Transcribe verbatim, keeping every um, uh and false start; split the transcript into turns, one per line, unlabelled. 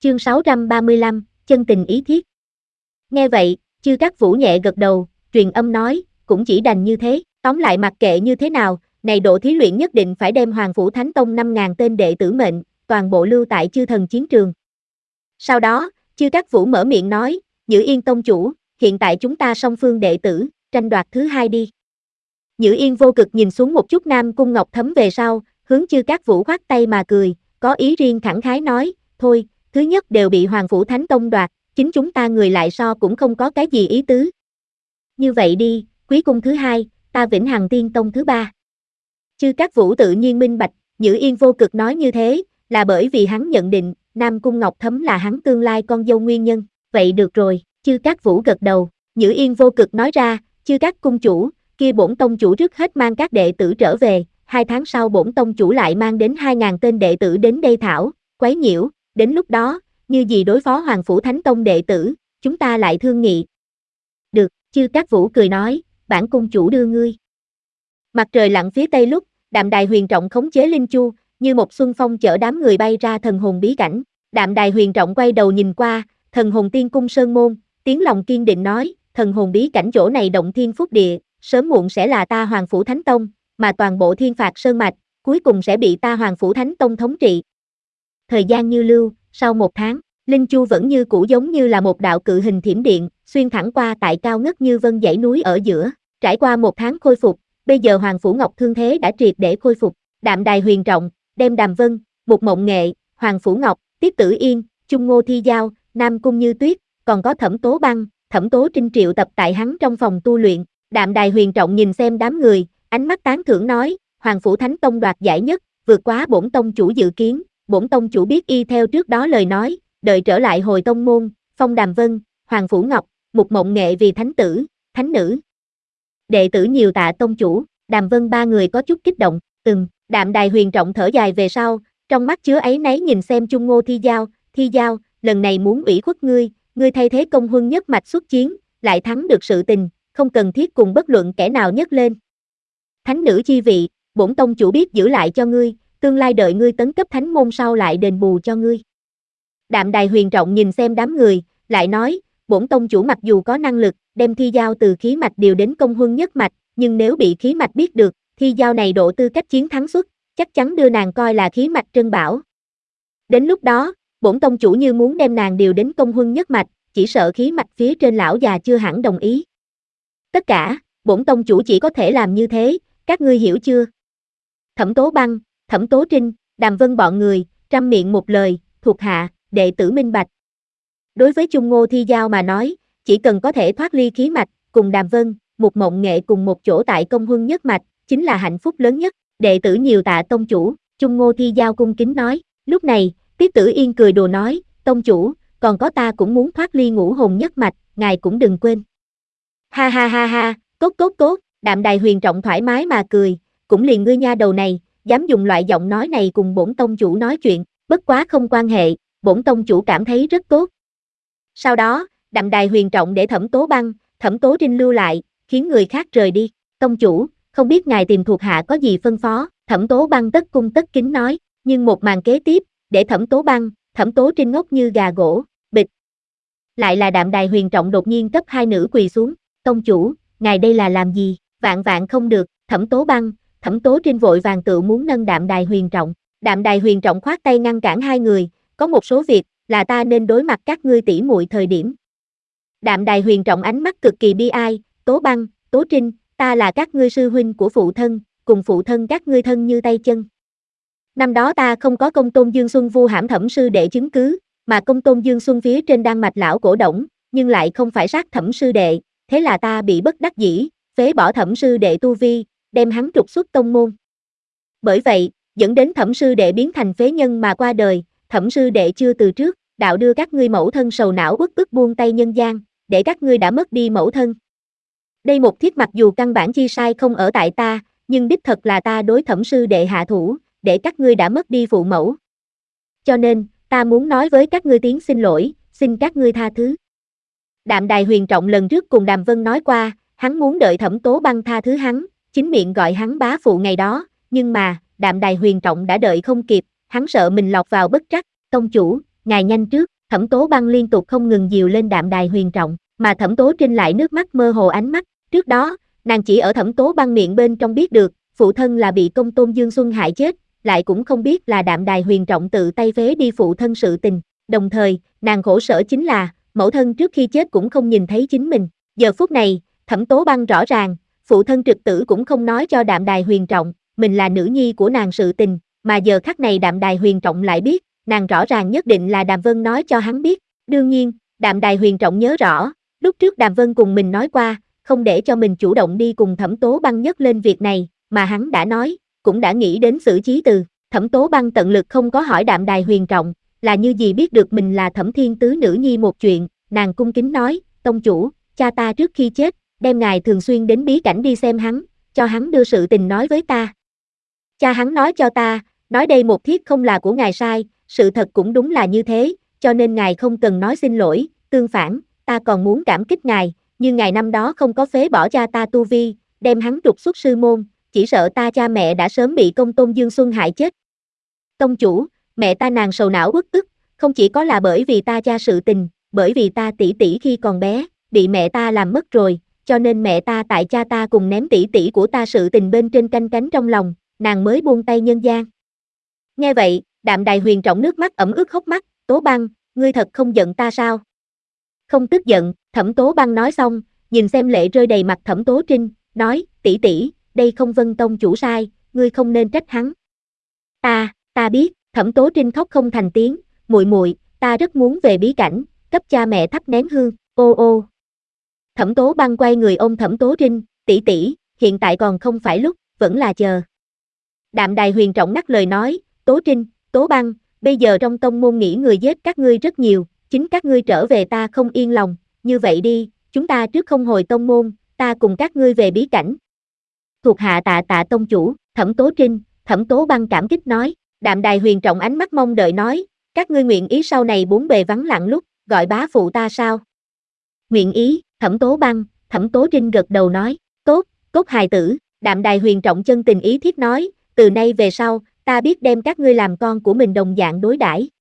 Chương sáu trăm ba mươi lăm, chân tình ý thiết. Nghe vậy, Chư Cát Vũ nhẹ gật đầu, truyền âm nói, cũng chỉ đành như thế, tóm lại mặc kệ như thế nào, này độ thí luyện nhất định phải đem Hoàng Phủ Thánh Tông năm ngàn tên đệ tử mệnh, toàn bộ lưu tại chư thần chiến trường. Sau đó, Chư Cát Vũ mở miệng nói, Nhữ Yên tông chủ, hiện tại chúng ta song phương đệ tử, tranh đoạt thứ hai đi. Nhữ Yên vô cực nhìn xuống một chút Nam Cung Ngọc Thấm về sau, hướng Chư Cát Vũ khoát tay mà cười, có ý riêng thẳng khái nói, thôi, thứ nhất đều bị Hoàng Phủ Thánh Tông đoạt, chính chúng ta người lại so cũng không có cái gì ý tứ. Như vậy đi, Quý Cung thứ hai, ta Vĩnh Hằng Tiên Tông thứ ba. Chư Cát Vũ tự nhiên minh bạch, Nhữ Yên vô cực nói như thế, là bởi vì hắn nhận định, Nam Cung Ngọc Thấm là hắn tương lai con dâu nguyên nhân, vậy được rồi, Chư Cát Vũ gật đầu, Nhữ Yên vô cực nói ra, Chư Cát cung chủ, kia bổn tông chủ trước hết mang các đệ tử trở về, hai tháng sau bổn tông chủ lại mang đến hai ngàn tên đệ tử đến đây thảo, quấy nhiễu, đến lúc đó, như gì đối phó Hoàng Phủ Thánh Tông đệ tử, chúng ta lại thương nghị. Được, Chư Cát Vũ cười nói, bản cung chủ đưa ngươi. Mặt trời lặn phía tây lúc, Đạm Đài Huyền Trọng khống chế Linh Chu, như một xuân phong chở đám người bay ra thần hồn bí cảnh. Đạm Đài Huyền Trọng quay đầu nhìn qua, thần hồn tiên cung sơn môn, tiếng lòng kiên định nói, thần hồn bí cảnh chỗ này động thiên phúc địa, sớm muộn sẽ là ta Hoàng Phủ Thánh Tông, mà toàn bộ thiên phạt sơn mạch, cuối cùng sẽ bị ta Hoàng Phủ Thánh Tông thống trị. Thời gian như lưu, sau một tháng, Linh Chu vẫn như cũ giống như là một đạo cự hình thiểm điện, xuyên thẳng qua tại cao ngất như vân dãy núi ở giữa, trải qua một tháng khôi phục, bây giờ Hoàng Phủ Ngọc thương thế đã triệt để khôi phục, Đạm Đài Huyền Trọng, đem Đàm Vân, Mục Mộng Nghệ, Hoàng Phủ Ngọc, Tiết Tử Yên, Chung Ngô Thi Giao, Nam Cung Như Tuyết, còn có Thẩm Tố Băng, Thẩm Tố Trinh triệu tập tại hắn trong phòng tu luyện, Đạm Đài Huyền Trọng nhìn xem đám người, ánh mắt tán thưởng nói, Hoàng Phủ Thánh Tông đoạt giải nhất, vượt quá bổn tông chủ dự kiến, bổn tông chủ biết y theo trước đó lời nói, đợi trở lại hồi tông môn, phong Đàm Vân, Hoàng Phủ Ngọc, Mục Mộng Nghệ vì thánh tử, thánh nữ. Đệ tử nhiều tạ tông chủ, Đàm Vân ba người có chút kích động, ừm, Đạm Đài Huyền Trọng thở dài về sau, trong mắt chứa áy náy nhìn xem Chung Ngô Thi Giao, Thi Giao, lần này muốn ủy khuất ngươi, ngươi thay thế công huân nhất mạch xuất chiến, lại thắng được sự tình, không cần thiết cùng bất luận kẻ nào nhấc lên. Thánh nữ chi vị, bổn tông chủ biết giữ lại cho ngươi, tương lai đợi ngươi tấn cấp thánh môn sau lại đền bù cho ngươi. Đạm Đài Huyền Trọng nhìn xem đám người, lại nói, bổn tông chủ mặc dù có năng lực, đem Thi Giao từ khí mạch điều đến công huân nhất mạch, nhưng nếu bị khí mạch biết được, Thi Giao này độ tư cách chiến thắng suất, chắc chắn đưa nàng coi là khí mạch trân bảo. Đến lúc đó, bổn tông chủ như muốn đem nàng điều đến công huân nhất mạch, chỉ sợ khí mạch phía trên lão già chưa hẳn đồng ý. Tất cả, bổn tông chủ chỉ có thể làm như thế, các ngươi hiểu chưa? Thẩm Tố Băng, Thẩm Tố Trinh, Đàm Vân bọn người, trăm miệng một lời, thuộc hạ, đệ tử minh bạch. Đối với Chung Ngô Thi Giao mà nói, chỉ cần có thể thoát ly khí mạch, cùng Đàm Vân, Mục Mộng Nghệ cùng một chỗ tại công huân nhất mạch, chính là hạnh phúc lớn nhất, đệ tử nhiều tạ tông chủ, Chung Ngô Thi Giao cung kính nói, lúc này, Tiết Tử Yên cười đùa nói, tông chủ, còn có ta cũng muốn thoát ly ngũ hồn nhất mạch, ngài cũng đừng quên. Ha ha ha ha, cốt cốt cốt, Đạm Đài Huyền Trọng thoải mái mà cười, cũng liền ngươi nha đầu này, dám dùng loại giọng nói này cùng bổn tông chủ nói chuyện, bất quá không quan hệ, bổn tông chủ cảm thấy rất tốt. Sau đó, Đạm Đài Huyền Trọng để Thẩm Tố Băng, Thẩm Tố Trinh lưu lại, khiến người khác rời đi, tông chủ, không biết ngài tìm thuộc hạ có gì phân phó, Thẩm Tố Băng tất cung tất kính nói, nhưng một màn kế tiếp, để Thẩm Tố Băng, Thẩm Tố Trinh ngốc như gà gỗ, bịch. Lại là Đạm Đài Huyền Trọng đột nhiên cấp hai nữ quỳ xuống, tông chủ, ngài đây là làm gì, vạn vạn không được, Thẩm Tố Băng, Thẩm Tố Trinh vội vàng tự muốn nâng Đạm Đài Huyền Trọng, Đạm Đài Huyền Trọng khoát tay ngăn cản hai người, có một số việc, là ta nên đối mặt các ngươi tỉ muội thời điểm. Đạm Đài Huyền Trọng ánh mắt cực kỳ bi ai, Tố Băng, Tố Trinh, ta là các ngươi sư huynh của phụ thân, cùng phụ thân các ngươi thân như tay chân. Năm đó ta không có công tôn Dương Xuân vu hãm thẩm sư đệ chứng cứ, mà công tôn Dương Xuân phía trên đang mạch lão cổ động, nhưng lại không phải sát thẩm sư đệ, thế là ta bị bất đắc dĩ, phế bỏ thẩm sư đệ tu vi, đem hắn trục xuất tông môn. Bởi vậy, dẫn đến thẩm sư đệ biến thành phế nhân mà qua đời, thẩm sư đệ chưa từ trước, đạo đưa các ngươi mẫu thân sầu não uất ức buông tay nhân gian, để các ngươi đã mất đi mẫu thân. Đây một thiết mặc dù căn bản chi sai không ở tại ta, nhưng đích thật là ta đối thẩm sư đệ hạ thủ, để các ngươi đã mất đi phụ mẫu. Cho nên, ta muốn nói với các ngươi tiếng xin lỗi, xin các ngươi tha thứ. Đạm Đài Huyền Trọng lần trước cùng Đàm Vân nói qua, hắn muốn đợi Thẩm Tố Băng tha thứ hắn, chính miệng gọi hắn bá phụ ngày đó, nhưng mà, Đạm Đài Huyền Trọng đã đợi không kịp, hắn sợ mình lọt vào bất trắc, tông chủ, ngài nhanh trước, Thẩm Tố Băng liên tục không ngừng dìu lên Đạm Đài Huyền Trọng, mà Thẩm Tố Trinh lại nước mắt mơ hồ ánh mắt, trước đó, nàng chỉ ở Thẩm Tố Băng miệng bên trong biết được, phụ thân là bị Công Tôn Dương Xuân hại chết, lại cũng không biết là Đạm Đài Huyền Trọng tự tay phế đi phụ thân sự tình, đồng thời, nàng khổ sở chính là, mẫu thân trước khi chết cũng không nhìn thấy chính mình, giờ phút này, Thẩm Tố Băng rõ ràng, phụ thân trực tử cũng không nói cho Đạm Đài Huyền Trọng, mình là nữ nhi của nàng sự tình, mà giờ khắc này Đạm Đài Huyền Trọng lại biết, nàng rõ ràng nhất định là Đàm Vân nói cho hắn biết, đương nhiên, Đạm Đài Huyền Trọng nhớ rõ, lúc trước Đàm Vân cùng mình nói qua, không để cho mình chủ động đi cùng Thẩm Tố Băng nhắc lên việc này, mà hắn đã nói, cũng đã nghĩ đến xử trí từ, Thẩm Tố Băng tận lực không có hỏi Đạm Đài Huyền Trọng, là như gì biết được mình là Thẩm Thiên Tứ nữ nhi một chuyện, nàng cung kính nói, tông chủ, cha ta trước khi chết, đem ngài thường xuyên đến bí cảnh đi xem hắn, cho hắn đưa sự tình nói với ta. Cha hắn nói cho ta, nói đây một thiết không là của ngài sai, sự thật cũng đúng là như thế, cho nên ngài không cần nói xin lỗi, tương phản, ta còn muốn cảm kích ngài, nhưng ngài năm đó không có phế bỏ cha ta tu vi, đem hắn trục xuất sư môn, chỉ sợ ta cha mẹ đã sớm bị Công Tôn Dương Xuân hại chết. Tông chủ, mẹ ta nàng sầu não uất ức, không chỉ có là bởi vì ta cha sự tình, bởi vì ta tỷ tỷ khi còn bé, bị mẹ ta làm mất rồi, cho nên mẹ ta tại cha ta cùng ném tỷ tỷ của ta sự tình bên trên canh cánh trong lòng, nàng mới buông tay nhân gian. Nghe vậy, Đạm Đài Huyền Trọng nước mắt ẩm ướt hốc mắt, Tố Băng, ngươi thật không giận ta sao? Không tức giận, Thẩm Tố Băng nói xong, nhìn xem lệ rơi đầy mặt Thẩm Tố Trinh, nói, tỷ tỷ, đây không Vân Tông chủ sai, ngươi không nên trách hắn. Ta, ta biết, Thẩm Tố Trinh khóc không thành tiếng, muội muội, ta rất muốn về bí cảnh, cấp cha mẹ thắp nén hương, ô ô. Thẩm Tố Băng quay người ôm Thẩm Tố Trinh, tỷ tỷ, hiện tại còn không phải lúc, vẫn là chờ. Đạm Đài Huyền Trọng ngắt lời nói, Tố Trinh, Tố Băng, bây giờ trong tông môn nghĩ người giết các ngươi rất nhiều, chính các ngươi trở về ta không yên lòng, như vậy đi, chúng ta trước không hồi tông môn, ta cùng các ngươi về bí cảnh. Thuộc hạ tạ tạ tông chủ, Thẩm Tố Trinh, Thẩm Tố Băng cảm kích nói, Đạm Đài Huyền Trọng ánh mắt mong đợi nói, các ngươi nguyện ý sau này bốn bề vắng lặng lúc, gọi bá phụ ta sao? Nguyện ý, Thẩm Tố Băng, Thẩm Tố Trinh gật đầu nói, tốt, tốt hài tử, Đạm Đài Huyền Trọng chân tình ý thiết nói, từ nay về sau, ta biết đem các ngươi làm con của mình đồng dạng đối đãi.